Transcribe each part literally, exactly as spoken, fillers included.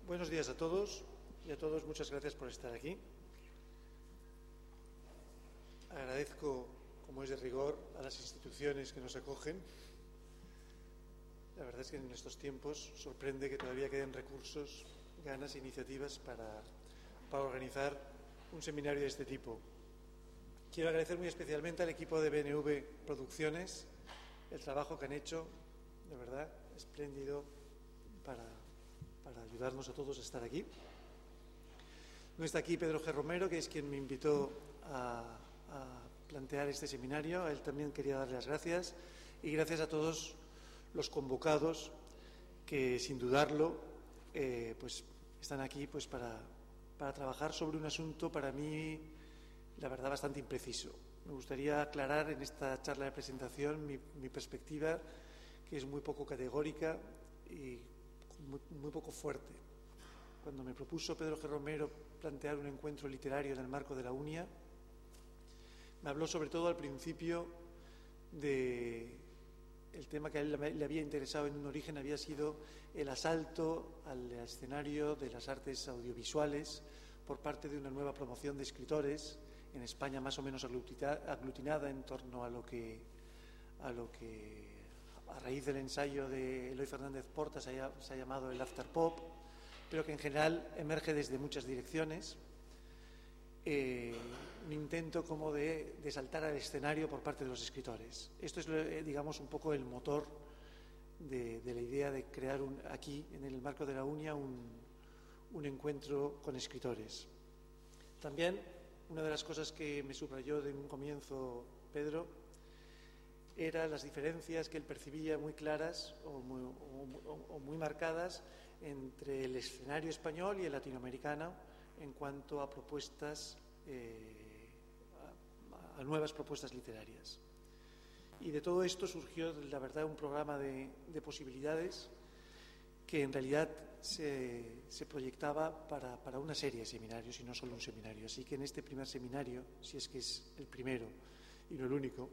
Buenos días a todos y a todos, muchas gracias por estar aquí. Agradezco, como es de rigor, a las instituciones que nos acogen. La verdad es que en estos tiempos sorprende que todavía queden recursos, ganas e iniciativas para, para organizar un seminario de este tipo. Quiero agradecer muy especialmente al equipo de B N V Producciones el trabajo que han hecho, de verdad, espléndido para, para ayudarnos a todos a estar aquí. No está aquí Pedro G. Romero, que es quien me invitó a, a plantear este seminario. A él también quería darle las gracias y gracias a todos los convocados que, sin dudarlo, eh, pues están aquí pues para, para trabajar sobre un asunto para mí, la verdad, bastante impreciso. Me gustaría aclarar en esta charla de presentación mi, mi perspectiva, que es muy poco categórica y muy, muy poco fuerte. Cuando me propuso Pedro G. Romero plantear un encuentro literario en el marco de la UNIA, me habló sobre todo al principio de el tema que a él le había interesado en un origen, había sido el asalto al escenario de las artes audiovisuales por parte de una nueva promoción de escritores en España, más o menos aglutinada en torno a lo que, a lo que a raíz del ensayo de Eloy Fernández Porta se ha, se ha llamado el after pop, pero que en general emerge desde muchas direcciones. Eh, un intento como de, de saltar al escenario por parte de los escritores. Esto es, eh, digamos, un poco el motor de, de la idea de crear un, aquí, en el marco de la UNIA, un, un encuentro con escritores. También, una de las cosas que me subrayó de un comienzo Pedro eran las diferencias que él percibía muy claras o muy, o, o muy marcadas entre el escenario español y el latinoamericano en cuanto a propuestas, eh, a, a nuevas propuestas literarias. Y de todo esto surgió, la verdad, un programa de, de posibilidades que en realidad se, se proyectaba para, para una serie de seminarios y no solo un seminario. Así que en este primer seminario, si es que es el primero y no el único,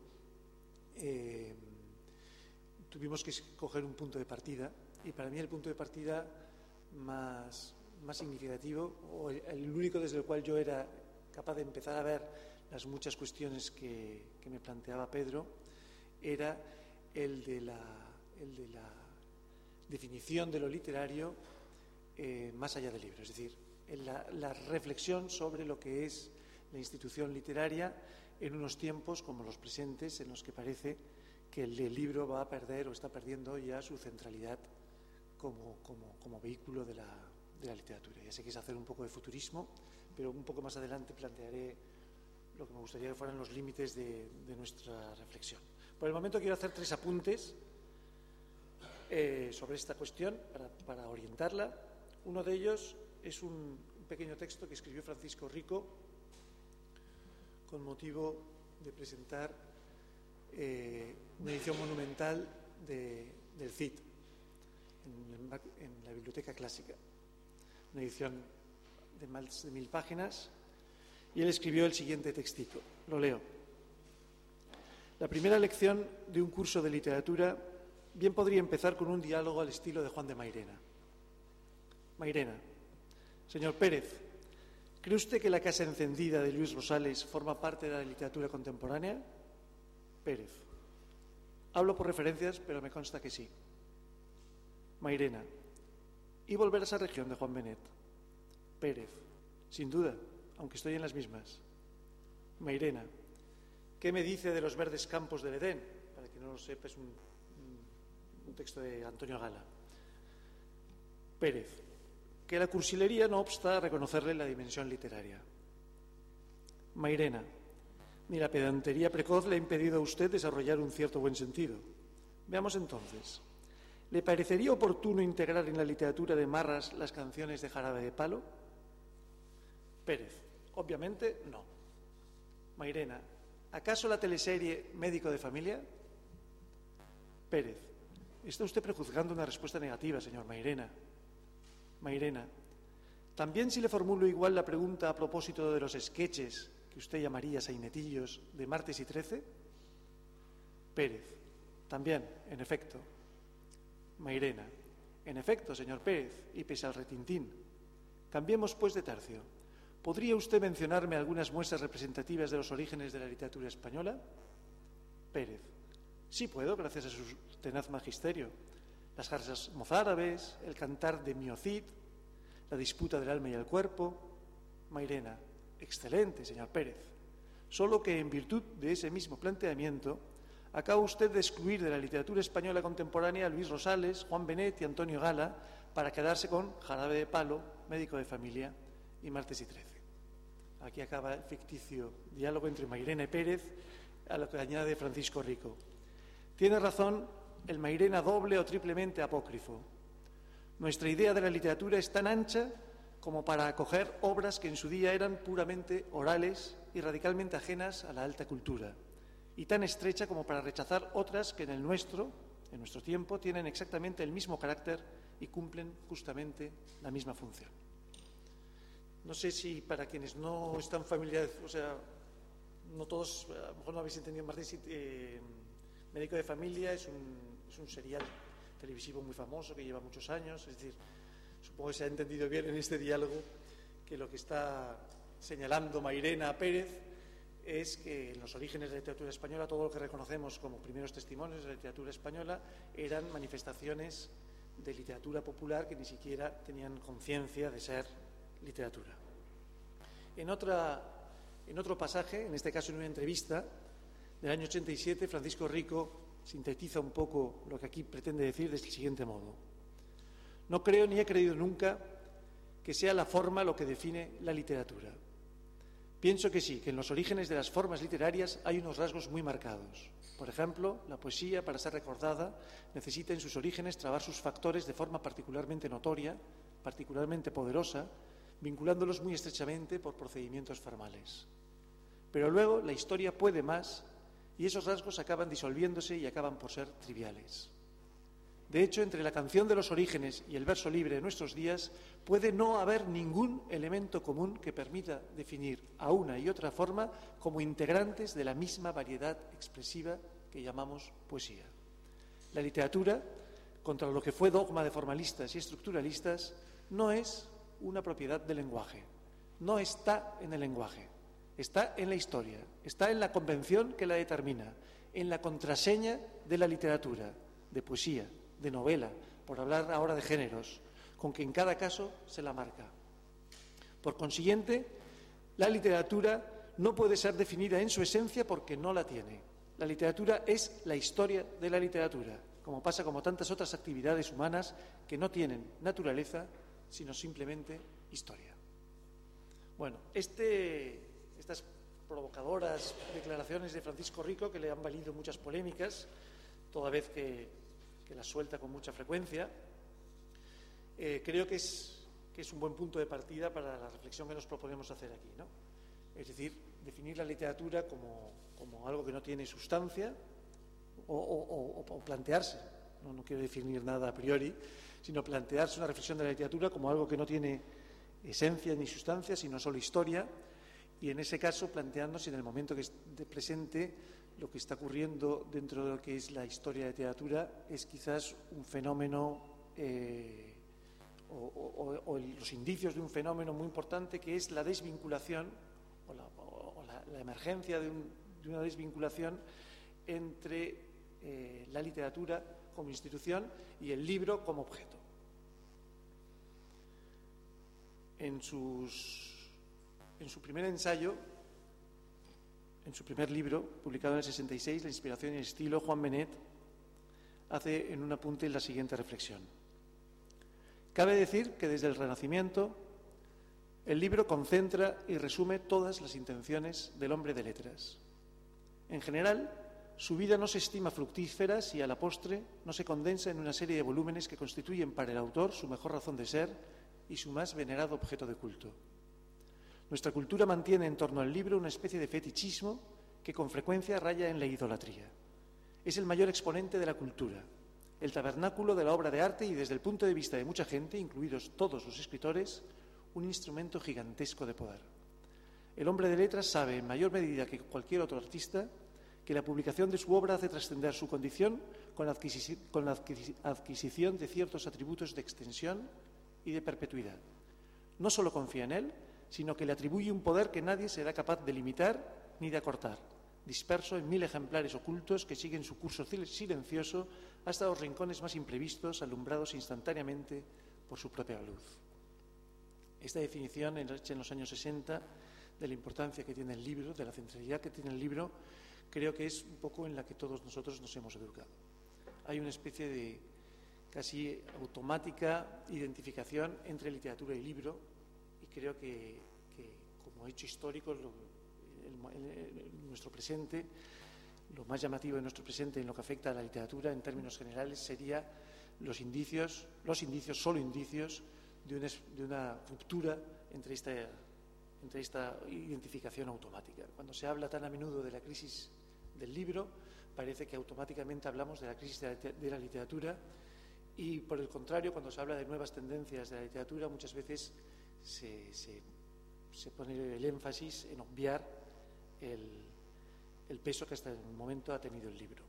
eh, tuvimos que escoger un punto de partida, y para mí el punto de partida más, más significativo, o el, el único desde el cual yo era capaz de empezar a ver las muchas cuestiones que, que me planteaba Pedro, era el de la, el de la definición de lo literario eh, más allá del libro, es decir, la, la reflexión sobre lo que es la institución literaria en unos tiempos como los presentes, en los que parece que el, el libro va a perder o está perdiendo ya su centralidad como, como, como vehículo de la, de la literatura. Ya sé que es hacer un poco de futurismo, pero un poco más adelante plantearé lo que me gustaría que fueran los límites de, de nuestra reflexión. Por el momento quiero hacer tres apuntes eh, sobre esta cuestión para, para orientarla. Uno de ellos es un, un pequeño texto que escribió Francisco Rico con motivo de presentar eh, una edición monumental de, del Cid en, el, en la Biblioteca Clásica, una edición de más de mil páginas, y él escribió el siguiente textito. Lo leo. La primera lección de un curso de literatura bien podría empezar con un diálogo al estilo de Juan de Mairena. Mairena: señor Pérez, ¿cree usted que La casa encendida de Luis Rosales forma parte de la literatura contemporánea? Pérez: hablo por referencias, pero me consta que sí. Mairena: ¿y volver a esa región de Juan Benet? Pérez: sin duda, aunque estoy en las mismas. Mairena: ¿qué me dice de los verdes campos del Edén? Para quien no lo sepa, es un, un texto de Antonio Gala. Pérez: que la cursilería no obsta a reconocerle la dimensión literaria. Mairena: ni la pedantería precoz le ha impedido a usted desarrollar un cierto buen sentido. Veamos entonces, ¿le parecería oportuno integrar en la literatura de Marras las canciones de Jarabe de Palo? Pérez: obviamente no. Mairena: ¿acaso la teleserie Médico de Familia? Pérez: está usted prejuzgando una respuesta negativa, señor Mairena. Mairena: también si le formulo igual la pregunta a propósito de los sketches que usted llamaría sainetillos de Martes y Trece. Pérez: también, en efecto. Mairena: En efecto, señor Pérez, y pese al retintín. Cambiemos, pues, de tercio. ¿Podría usted mencionarme algunas muestras representativas de los orígenes de la literatura española? Pérez. Sí puedo, gracias a su tenaz magisterio. Las jarzas mozárabes, el cantar de Miocid, la disputa del alma y el cuerpo. Mairena. Excelente, señor Pérez. Solo que, en virtud de ese mismo planteamiento, acaba usted de excluir de la literatura española contemporánea a Luis Rosales, Juan Benet y Antonio Gala para quedarse con Jarabe de Palo, Médico de Familia y Martes y Trece. Aquí acaba el ficticio diálogo entre Mairena y Pérez, a lo que añade Francisco Rico. Tiene razón el Mairena doble o triplemente apócrifo. Nuestra idea de la literatura es tan ancha como para acoger obras que en su día eran puramente orales y radicalmente ajenas a la alta cultura, y tan estrecha como para rechazar otras que en el nuestro, en nuestro tiempo, tienen exactamente el mismo carácter y cumplen justamente la misma función. No sé si para quienes no están familiarizados, o sea, no todos, a lo mejor no habéis entendido, Martín, eh, Médico de Familia es un, es un serial televisivo muy famoso que lleva muchos años, es decir, supongo que se ha entendido bien en este diálogo que lo que está señalando Mairena a Pérez es que en los orígenes de la literatura española todo lo que reconocemos como primeros testimonios de la literatura española eran manifestaciones de literatura popular que ni siquiera tenían conciencia de ser literatura. En, otra, en otro pasaje, en este caso en una entrevista del año ochenta y siete, Francisco Rico sintetiza un poco lo que aquí pretende decir del siguiente modo. No creo ni he creído nunca que sea la forma lo que define la literatura. Pienso que sí, que en los orígenes de las formas literarias hay unos rasgos muy marcados. Por ejemplo, la poesía, para ser recordada, necesita en sus orígenes trabar sus factores de forma particularmente notoria, particularmente poderosa, vinculándolos muy estrechamente por procedimientos formales. Pero luego la historia puede más y esos rasgos acaban disolviéndose y acaban por ser triviales. De hecho, entre la canción de los orígenes y el verso libre de nuestros días puede no haber ningún elemento común que permita definir a una y otra forma como integrantes de la misma variedad expresiva que llamamos poesía. La literatura, contra lo que fue dogma de formalistas y estructuralistas, no es una propiedad del lenguaje, no está en el lenguaje, está en la historia, está en la convención que la determina, en la contraseña de la literatura, de poesía, de novela, por hablar ahora de géneros, con que en cada caso se la marca. Por consiguiente, la literatura no puede ser definida en su esencia porque no la tiene. La literatura es la historia de la literatura, como pasa con tantas otras actividades humanas que no tienen naturaleza, sino simplemente historia. Bueno, este, estas provocadoras declaraciones de Francisco Rico, que le han valido muchas polémicas, toda vez que que la suelta con mucha frecuencia, eh, creo que es, que es un buen punto de partida para la reflexión que nos proponemos hacer aquí, ¿no? Es decir, definir la literatura como, como algo que no tiene sustancia o, o, o, o plantearse, ¿no? no quiero definir nada a priori, sino plantearse una reflexión de la literatura como algo que no tiene esencia ni sustancia, sino solo historia, y en ese caso plantearnos en el momento que es de presente lo que está ocurriendo dentro de lo que es la historia de la literatura es quizás un fenómeno eh, o, o, o los indicios de un fenómeno muy importante que es la desvinculación o la, o la, la emergencia de, un, de una desvinculación entre eh, la literatura como institución y el libro como objeto. En, sus, en su primer ensayo, en su primer libro, publicado en el sesenta y seis, La inspiración y el estilo, Juan Benet hace en un apunte la siguiente reflexión. Cabe decir que desde el Renacimiento el libro concentra y resume todas las intenciones del hombre de letras. En general, su vida no se estima fructífera si a la postre no se condensa en una serie de volúmenes que constituyen para el autor su mejor razón de ser y su más venerado objeto de culto. Nuestra cultura mantiene en torno al libro una especie de fetichismo que con frecuencia raya en la idolatría. Es el mayor exponente de la cultura, el tabernáculo de la obra de arte y desde el punto de vista de mucha gente, incluidos todos los escritores, un instrumento gigantesco de poder. El hombre de letras sabe en mayor medida que cualquier otro artista que la publicación de su obra hace trascender su condición con la adquisici- con la adquisi- adquisición de ciertos atributos de extensión y de perpetuidad. No solo confía en él, sino que le atribuye un poder que nadie será capaz de limitar ni de acortar, disperso en mil ejemplares ocultos que siguen su curso silencioso hasta los rincones más imprevistos, alumbrados instantáneamente por su propia luz. Esta definición, hecha en los años sesenta, de la importancia que tiene el libro, de la centralidad que tiene el libro, creo que es un poco en la que todos nosotros nos hemos educado. Hay una especie de casi automática identificación entre literatura y libro, y creo que, que como hecho histórico, lo, el, el, el, nuestro presente, lo más llamativo de nuestro presente en lo que afecta a la literatura en términos generales sería los indicios, los indicios, solo indicios de una, de una ruptura entre esta, entre esta identificación automática. Cuando se habla tan a menudo de la crisis del libro, parece que automáticamente hablamos de la crisis de la, de la literatura, y por el contrario, cuando se habla de nuevas tendencias de la literatura, muchas veces se, se, se pone el énfasis en obviar el, el peso que hasta el momento ha tenido el libro.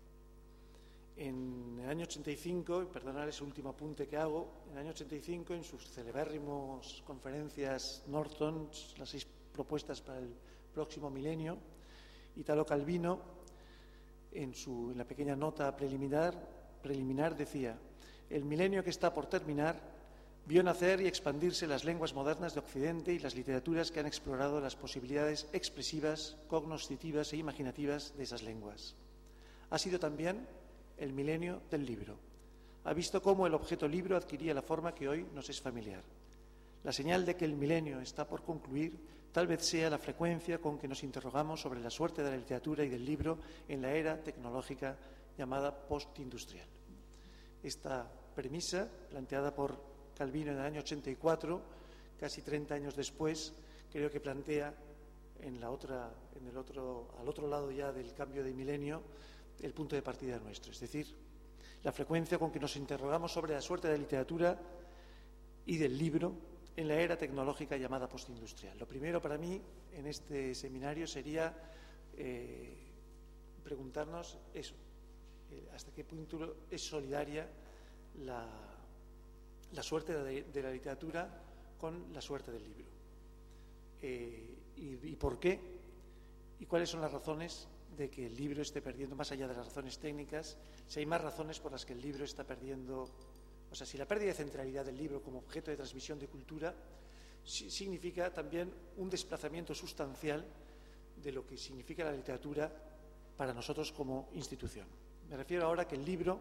En el año ochenta y cinco, perdonad ese último apunte que hago, en el año ochenta y cinco, en sus celebérrimos conferencias Norton, las seis propuestas para el próximo milenio, Italo Calvino, en, su, en la pequeña nota preliminar, preliminar decía: el milenio que está por terminar vio nacer y expandirse las lenguas modernas de Occidente y las literaturas que han explorado las posibilidades expresivas, cognoscitivas e imaginativas de esas lenguas. Ha sido también el milenio del libro. Ha visto cómo el objeto libro adquiría la forma que hoy nos es familiar. La señal de que el milenio está por concluir tal vez sea la frecuencia con que nos interrogamos sobre la suerte de la literatura y del libro en la era tecnológica llamada postindustrial. Esta premisa, planteada por Calvino en el año ochenta y cuatro, casi treinta años después, creo que plantea en la otra, en el otro, al otro lado ya del cambio de milenio, el punto de partida nuestro, es decir, la frecuencia con que nos interrogamos sobre la suerte de la literatura y del libro en la era tecnológica llamada postindustrial. Lo primero para mí en este seminario sería eh, preguntarnos eso, eh, hasta qué punto es solidaria la, la suerte de, de la literatura con la suerte del libro. Eh, y, y por qué y cuáles son las razones de que el libro esté perdiendo, más allá de las razones técnicas, si hay más razones por las que el libro está perdiendo, o sea, si la pérdida de centralidad del libro como objeto de transmisión de cultura si, significa también un desplazamiento sustancial de lo que significa la literatura para nosotros como institución. Me refiero ahora que el libro,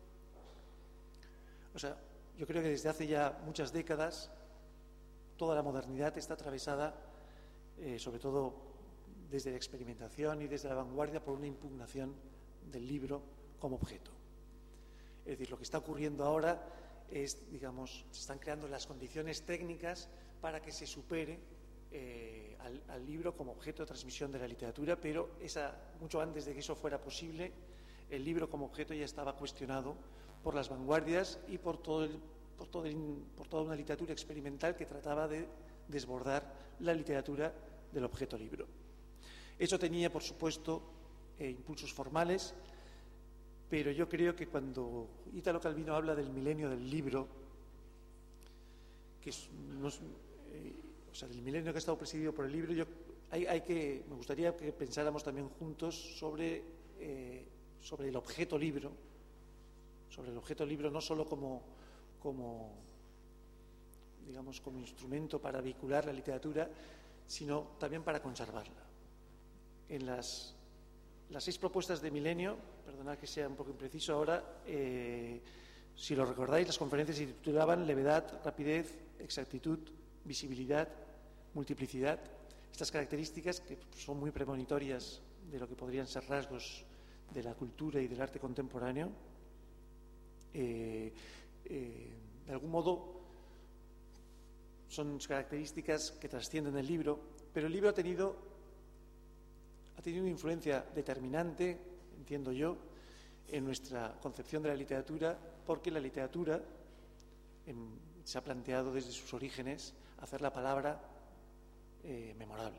o sea, yo creo que desde hace ya muchas décadas toda la modernidad está atravesada, eh, sobre todo desde la experimentación y desde la vanguardia, por una impugnación del libro como objeto. Es decir, lo que está ocurriendo ahora es, digamos, se están creando las condiciones técnicas para que se supere eh, al, al libro como objeto de transmisión de la literatura, pero esa, mucho antes de que eso fuera posible, el libro como objeto ya estaba cuestionado por las vanguardias y por, todo el, por, todo el, por toda una literatura experimental que trataba de desbordar la literatura del objeto libro. Eso tenía, por supuesto, eh, impulsos formales, pero yo creo que cuando Italo Calvino habla del milenio del libro, que es, no es, eh, o sea, del milenio que ha estado presidido por el libro, yo, hay, hay que, me gustaría que pensáramos también juntos sobre, eh, sobre el objeto libro, sobre el objeto libro no solo como, como, digamos, como instrumento para vehicular la literatura, sino también para conservarla. En las, las seis propuestas de milenio, perdonad que sea un poco impreciso ahora, eh, si lo recordáis, las conferencias se titulaban levedad, rapidez, exactitud, visibilidad, multiplicidad. Estas características, que son muy premonitorias de lo que podrían ser rasgos de la cultura y del arte contemporáneo, eh, eh, de algún modo son características que trascienden el libro, pero el libro ha tenido ha tenido una influencia determinante, entiendo yo, en nuestra concepción de la literatura, porque la literatura en, se ha planteado desde sus orígenes hacer la palabra eh, memorable.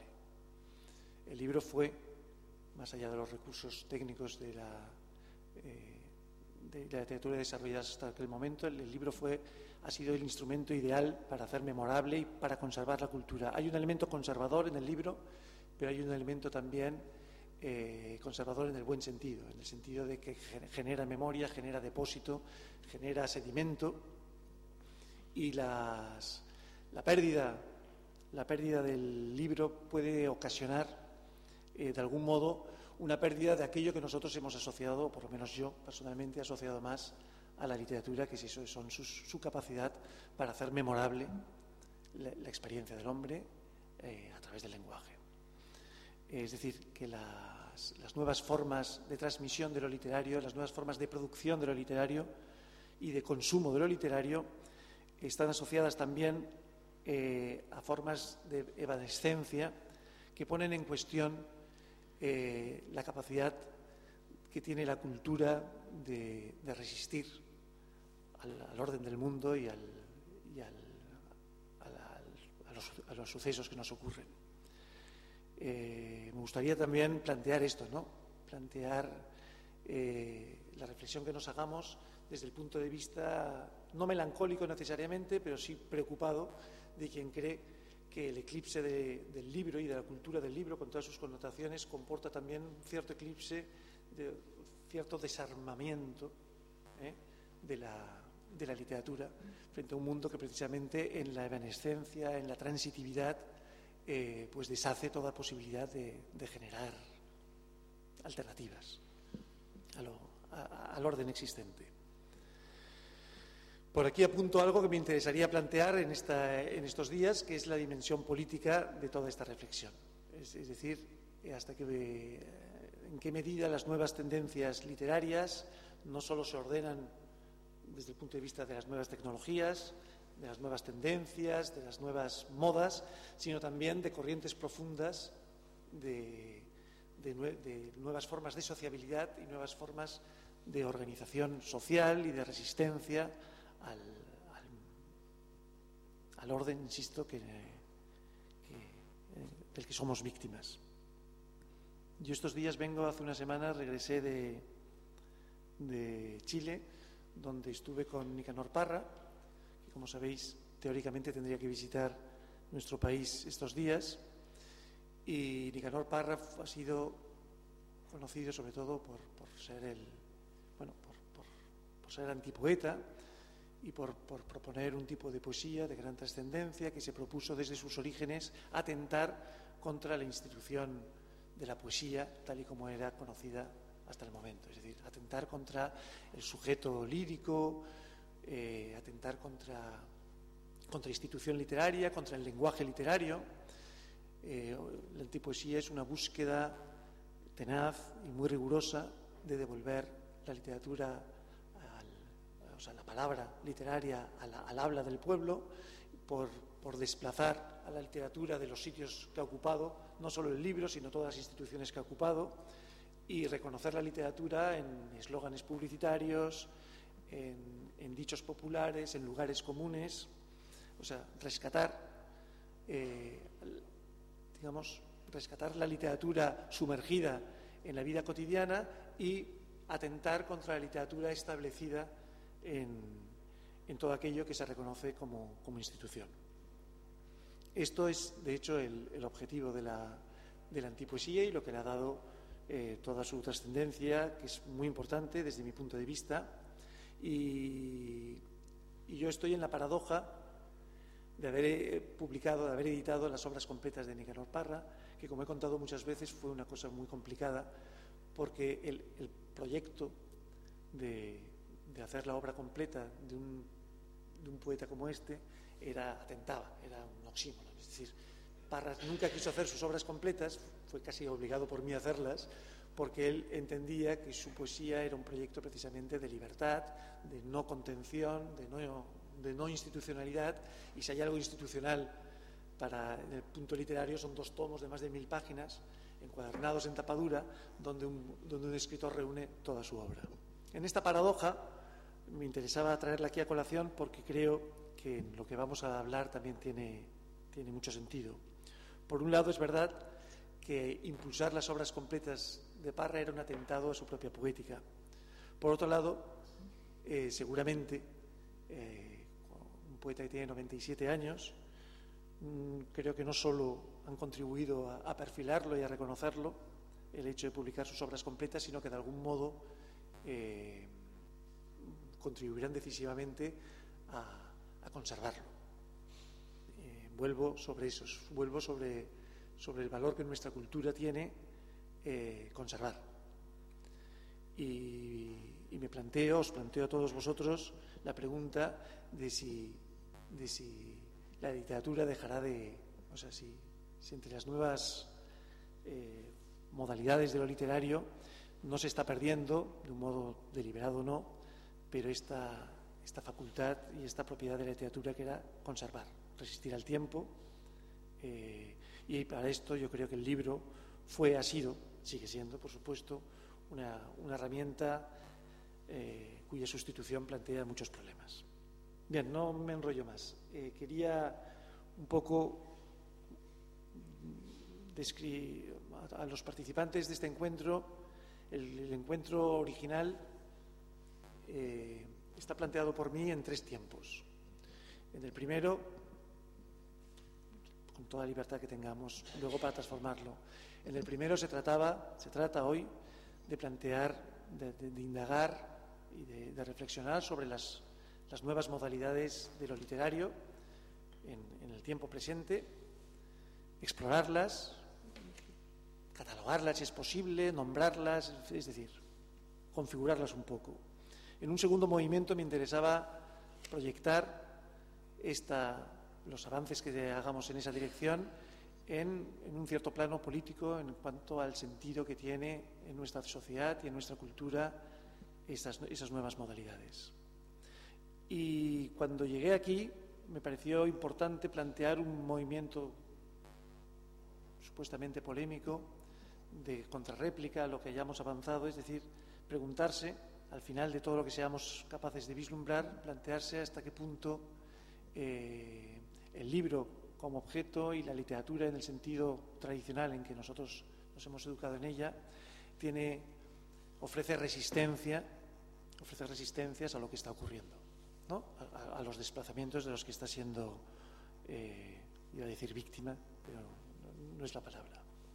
El libro fue, más allá de los recursos técnicos de la, eh, de la literatura desarrollada hasta aquel momento. El, el libro fue, ha sido el instrumento ideal para hacer memorable y para conservar la cultura. Hay un elemento conservador en el libro, pero hay un elemento también eh, conservador en el buen sentido, en el sentido de que genera memoria, genera depósito, genera sedimento, y las, la pérdida, la pérdida del libro puede ocasionar, eh, de algún modo, una pérdida de aquello que nosotros hemos asociado, o por lo menos yo personalmente he asociado más a la literatura, que es eso, son su, su capacidad para hacer memorable la, la experiencia del hombre eh, a través del lenguaje. Es decir, que las, las nuevas formas de transmisión de lo literario, las nuevas formas de producción de lo literario y de consumo de lo literario están asociadas también eh, a formas de evanescencia que ponen en cuestión eh, la capacidad que tiene la cultura de, de resistir al, al orden del mundo y, al, y al, a, la, a, los, a los sucesos que nos ocurren. Eh, me gustaría también plantear esto, ¿no? Plantear eh, la reflexión que nos hagamos desde el punto de vista no melancólico necesariamente, pero sí preocupado de quien cree que el eclipse de, del libro y de la cultura del libro, con todas sus connotaciones, comporta también un cierto eclipse, de cierto desarmamiento ¿eh? de, la, de la literatura frente a un mundo que precisamente en la evanescencia, en la transitividad, Eh, pues deshace toda posibilidad de, de generar alternativas a lo, a, al orden existente. Por aquí apunto algo que me interesaría plantear en, esta, en estos días, que es la dimensión política de toda esta reflexión. Es, es decir, hasta que, en qué medida las nuevas tendencias literarias no solo se ordenan desde el punto de vista de las nuevas tecnologías, de las nuevas tendencias, de las nuevas modas, sino también de corrientes profundas, de, de, de nuevas formas de sociabilidad y nuevas formas de organización social y de resistencia al, al, al orden, insisto, que, que, del que somos víctimas. Yo estos días vengo, hace una semana, regresé de, de Chile, donde estuve con Nicanor Parra, como sabéis, teóricamente tendría que visitar nuestro país estos días, y Nicanor Parra ha sido conocido sobre todo por, por ser el, bueno, por, por, por ser antipoeta y por, por proponer un tipo de poesía de gran trascendencia que se propuso desde sus orígenes atentar contra la institución de la poesía tal y como era conocida hasta el momento, es decir, atentar contra el sujeto lírico, Eh, atentar contra, contra institución literaria, contra el lenguaje literario. Eh, la antipoesía es una búsqueda tenaz y muy rigurosa de devolver la literatura, al, o sea, la palabra literaria a la, al habla del pueblo, por, por desplazar a la literatura de los sitios que ha ocupado, no solo el libro, sino todas las instituciones que ha ocupado, y reconocer la literatura en eslóganes publicitarios, en en dichos populares, en lugares comunes, o sea, rescatar, eh, digamos, rescatar la literatura sumergida en la vida cotidiana y atentar contra la literatura establecida en, en todo aquello que se reconoce como, como institución. Esto es, de hecho, el, el objetivo de la, de la antipoesía y lo que le ha dado eh, toda su trascendencia, que es muy importante desde mi punto de vista. Y, y yo estoy en la paradoja de haber publicado, de haber editado las obras completas de Nicanor Parra, que, como he contado muchas veces, fue una cosa muy complicada, porque el, el proyecto de, de hacer la obra completa de un, de un poeta como este era atentaba, era un oxímoron. Es decir, Parra nunca quiso hacer sus obras completas, fue casi obligado por mí a hacerlas, porque él entendía que su poesía era un proyecto precisamente de libertad, de no contención, de no, de no institucionalidad, y si hay algo institucional para, en el punto literario, son dos tomos de más de mil páginas, encuadernados en tapadura, donde un, donde un escritor reúne toda su obra. En esta paradoja me interesaba traerla aquí a colación porque creo que lo que vamos a hablar también tiene, tiene mucho sentido. Por un lado, es verdad que impulsar las obras completas de Parra era un atentado a su propia poética. Por otro lado, eh, seguramente, eh, un poeta que tiene noventa y siete años, mmm, creo que no solo han contribuido a, a perfilarlo y a reconocerlo, el hecho de publicar sus obras completas, sino que de algún modo eh, contribuirán decisivamente a, a conservarlo. Eh, vuelvo sobre eso, vuelvo sobre, sobre el valor que nuestra cultura tiene eh, conservar. Y, y me planteo, os planteo a todos vosotros la pregunta de si, de si la literatura dejará de, o sea, si, si entre las nuevas eh, modalidades de lo literario no se está perdiendo, de un modo deliberado o no, pero esta, esta facultad y esta propiedad de la literatura que era conservar, resistir al tiempo. Eh, y para esto yo creo que el libro fue, ha sido, sigue siendo, por supuesto, una, una herramienta eh, cuya sustitución plantea muchos problemas. Bien, no me enrollo más. Eh, quería un poco describir a los participantes de este encuentro. El, el encuentro original eh, está planteado por mí en tres tiempos. En el primero, con toda libertad que tengamos, luego para transformarlo. En el primero se trataba, se trata hoy de plantear, de, de, de indagar y de, de reflexionar sobre las, las nuevas modalidades de lo literario en, en el tiempo presente, explorarlas, catalogarlas si es posible, nombrarlas, es decir, configurarlas un poco. En un segundo movimiento me interesaba proyectar esta, los avances que hagamos en esa dirección en, en un cierto plano político en cuanto al sentido que tiene en nuestra sociedad y en nuestra cultura esas, esas nuevas modalidades. Y cuando llegué aquí me pareció importante plantear un movimiento supuestamente polémico de contrarréplica a lo que hayamos avanzado, es decir, preguntarse al final de todo lo que seamos capaces de vislumbrar, plantearse hasta qué punto eh, el libro como objeto y la literatura en el sentido tradicional en que nosotros nos hemos educado en ella tiene, ofrece resistencia, ofrece resistencias a lo que está ocurriendo, ¿no? a, a los desplazamientos de los que está siendo, eh, iba a decir víctima, pero no, no es la palabra.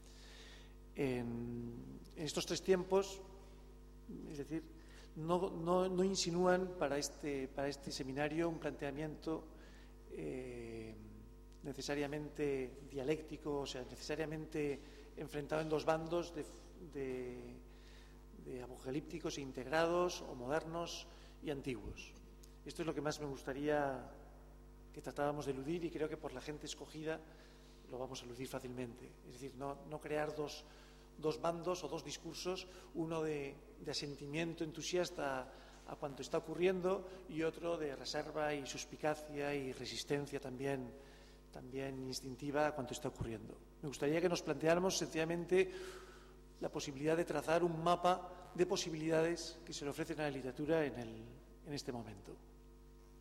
En, en estos tres tiempos, es decir, no, no, no insinúan para este, para este seminario un planteamiento eh, necesariamente dialéctico, o sea, necesariamente enfrentado en dos bandos de, de, de apocalípticos e integrados, o modernos y antiguos. Esto es lo que más me gustaría que tratáramos de eludir, y creo que por la gente escogida lo vamos a eludir fácilmente. Es decir, no, no crear dos, dos bandos o dos discursos, uno de, de asentimiento entusiasta a cuanto está ocurriendo y otro de reserva y suspicacia y resistencia también, también instintiva a cuanto está ocurriendo. Me gustaría que nos planteáramos sencillamente la posibilidad de trazar un mapa de posibilidades que se le ofrecen a la literatura en, el, en este momento.